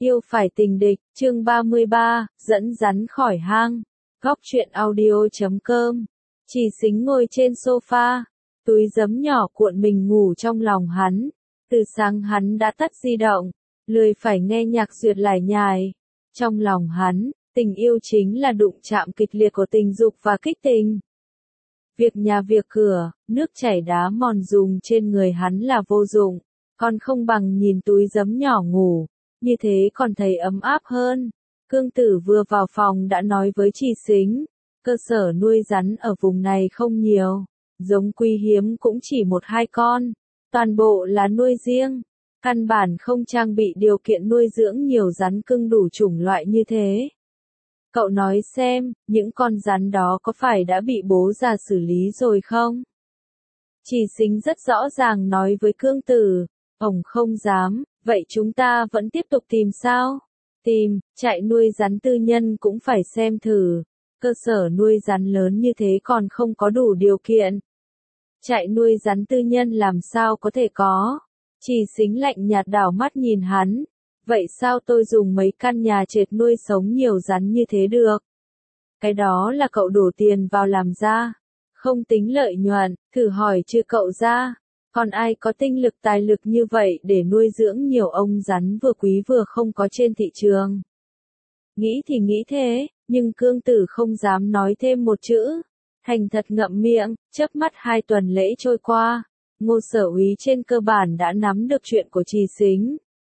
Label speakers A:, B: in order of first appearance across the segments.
A: Yêu phải tình địch, chương 33, dẫn rắn khỏi hang. Góc truyện audio.com. Chỉ Sính ngồi trên sofa, túi giấm nhỏ cuộn mình ngủ trong lòng hắn. Từ sáng hắn đã tắt di động, lười phải nghe nhạc duyệt lải nhải. Trong lòng hắn, tình yêu chính là đụng chạm kịch liệt của tình dục và kích tình. Việc nhà việc cửa, nước chảy đá mòn dùng trên người hắn là vô dụng, còn không bằng nhìn túi giấm nhỏ ngủ, như thế còn thấy ấm áp hơn. Cương Tử vừa vào phòng đã nói với Chỉ Sính, cơ sở nuôi rắn ở vùng này không nhiều, giống quý hiếm cũng chỉ 1-2 con, toàn bộ là nuôi riêng, căn bản không trang bị điều kiện nuôi dưỡng nhiều rắn cưng đủ chủng loại như thế. Cậu nói xem, những con rắn đó có phải đã bị bố già xử lý rồi không? Chỉ Sính rất rõ ràng nói với Cương Tử, ông không dám, vậy chúng ta vẫn tiếp tục tìm sao? Tìm, chạy nuôi rắn tư nhân cũng phải xem thử, cơ sở nuôi rắn lớn như thế còn không có đủ điều kiện. Chạy nuôi rắn tư nhân làm sao có thể có? Chỉ Sính lạnh nhạt đảo mắt nhìn hắn. Vậy sao tôi dùng mấy căn nhà trệt nuôi sống nhiều rắn như thế được? Cái đó là cậu đổ tiền vào làm ra. Không tính lợi nhuận, thử hỏi chưa cậu ra. Còn ai có tinh lực tài lực như vậy để nuôi dưỡng nhiều ông rắn vừa quý vừa không có trên thị trường? Nghĩ thì nghĩ thế, nhưng Cương Tử không dám nói thêm một chữ. Thành thật ngậm miệng, chớp mắt 2 tuần lễ trôi qua. Ngô Sở Úy trên cơ bản đã nắm được chuyện của Chỉ Sính.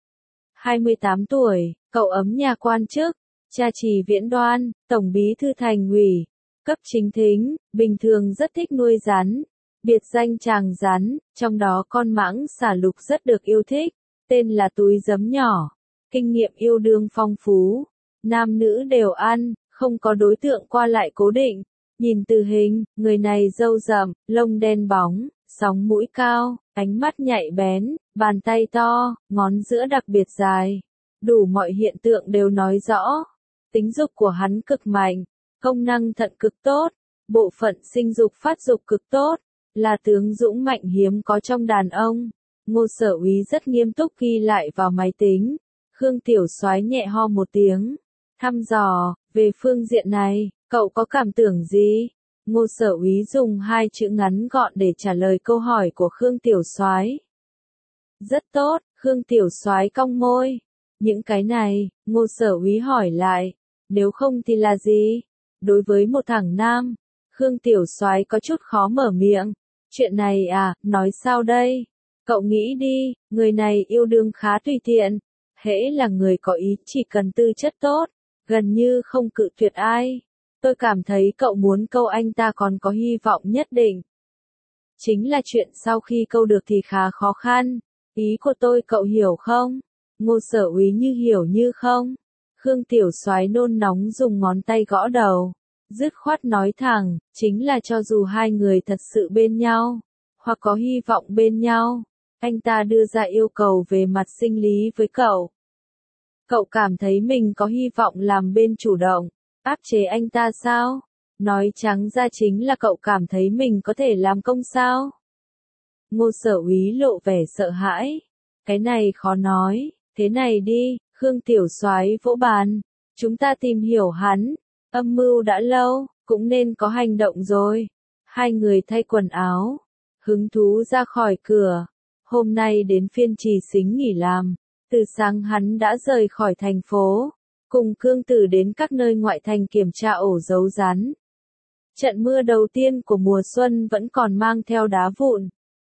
A: 28 tuổi, cậu ấm nhà quan chức, cha Trì Viễn Đoan, tổng bí thư thành ủy, cấp chính thính, bình thường rất thích nuôi rắn, biệt danh Tràng Rắn, trong đó con mãng xà lục rất được yêu thích, tên là túi giấm nhỏ, kinh nghiệm yêu đương phong phú, nam nữ đều ăn, không có đối tượng qua lại cố định, nhìn từ hình, người này râu rậm, lông đen bóng, sóng mũi cao, ánh mắt nhạy bén, bàn tay to, ngón giữa đặc biệt dài. Đủ mọi hiện tượng đều nói rõ. Tính dục của hắn cực mạnh, công năng thận cực tốt, bộ phận sinh dục phát dục cực tốt, là tướng dũng mạnh hiếm có trong đàn ông. Ngô Sở Úy rất nghiêm túc ghi lại vào máy tính. Khương Tiểu Soái nhẹ ho một tiếng, thăm dò, về phương diện này, cậu có cảm tưởng gì? Ngô Sở Úy dùng 2 chữ ngắn gọn để trả lời câu hỏi của Khương Tiểu Soái. Rất tốt, Khương Tiểu Soái cong môi. Những cái này, Ngô Sở Úy hỏi lại, nếu không thì là gì? Đối với một thằng nam, Khương Tiểu Soái có chút khó mở miệng. Chuyện này à, nói sao đây? Cậu nghĩ đi, người này yêu đương khá tùy tiện, hễ là người có ý chỉ cần tư chất tốt, gần như không cự tuyệt ai. Tôi cảm thấy cậu muốn câu anh ta còn có hy vọng nhất định. Chính là chuyện sau khi câu được thì khá khó khăn. Ý của tôi cậu hiểu không? Ngô Sở Úy như hiểu như không. Khương Tiểu Soái nôn nóng dùng ngón tay gõ đầu. Dứt khoát nói thẳng, chính là cho dù hai người thật sự bên nhau, hoặc có hy vọng bên nhau, anh ta đưa ra yêu cầu về mặt sinh lý với cậu. Cậu cảm thấy mình có hy vọng làm bên chủ động, áp chế anh ta sao? Nói trắng ra chính là cậu cảm thấy mình có thể làm công sao? Ngô Sở Úy lộ vẻ sợ hãi. Cái này khó nói, thế này đi, Khương Tiểu Soái vỗ bàn. Chúng ta tìm hiểu hắn, âm mưu đã lâu, cũng nên có hành động rồi. Hai người thay quần áo, hứng thú ra khỏi cửa. Hôm nay đến phiên Chỉ Sính nghỉ làm, từ sáng hắn đã rời khỏi thành phố, cùng Cương Tử đến các nơi ngoại thành kiểm tra ổ giấu rắn. Trận mưa đầu tiên của mùa xuân vẫn còn mang theo đá vụn.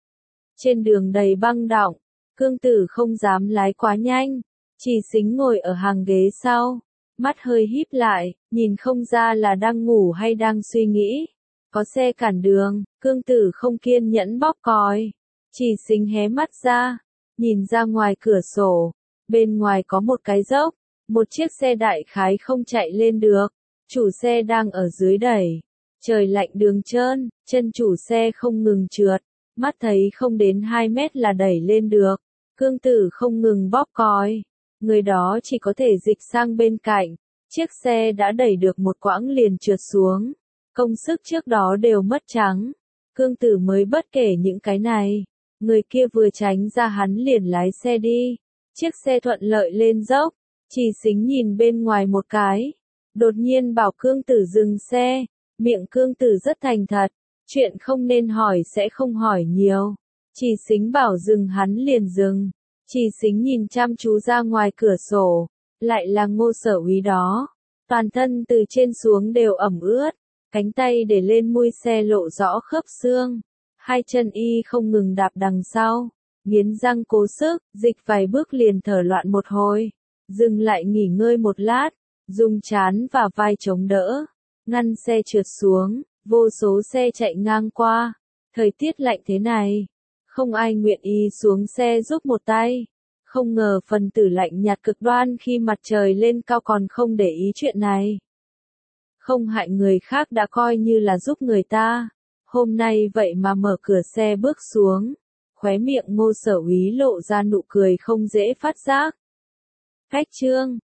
A: Trên đường đầy băng đọng, Cương Tử không dám lái quá nhanh, Chỉ Sính ngồi ở hàng ghế sau, mắt hơi híp lại, nhìn không ra là đang ngủ hay đang suy nghĩ. Có xe cản đường, Cương Tử không kiên nhẫn bóp còi. Chỉ Sính hé mắt ra, nhìn ra ngoài cửa sổ, bên ngoài có một cái dốc, một chiếc xe đại khái không chạy lên được, chủ xe đang ở dưới đẩy. Trời lạnh đường trơn, chân chủ xe không ngừng trượt, mắt thấy không đến 2 mét là đẩy lên được. Cương Tử không ngừng bóp còi, người đó chỉ có thể dịch sang bên cạnh, chiếc xe đã đẩy được một quãng liền trượt xuống, công sức trước đó đều mất trắng. Cương Tử mới bất kể những cái này, người kia vừa tránh ra hắn liền lái xe đi, chiếc xe thuận lợi lên dốc, Chỉ Sính nhìn bên ngoài một cái. Đột nhiên bảo Cương Tử dừng xe. Miệng Cương Tử rất thành thật. Chuyện không nên hỏi sẽ không hỏi nhiều. Chỉ Sính bảo dừng hắn liền dừng. Chỉ Sính nhìn chăm chú ra ngoài cửa sổ. Lại là Ngô Sở Úy đó. Toàn thân từ trên xuống đều ẩm ướt. Cánh tay để lên mui xe lộ rõ khớp xương. Hai chân y không ngừng đạp đằng sau. Nghiến răng cố sức, dịch vài bước liền thở loạn một hồi. Dừng lại nghỉ ngơi một lát. Dùng trán và vai chống đỡ. Ngăn xe trượt xuống. Vô số xe chạy ngang qua. Thời tiết lạnh thế này. Không ai nguyện ý xuống xe giúp một tay. Không ngờ phần tử lạnh nhạt cực đoan khi mặt trời lên cao còn không để ý chuyện này. Không hại người khác đã coi như là giúp người ta. Hôm nay vậy mà mở cửa xe bước xuống. Khóe miệng Ngô Sở Úy lộ ra nụ cười không dễ phát giác. Cách chương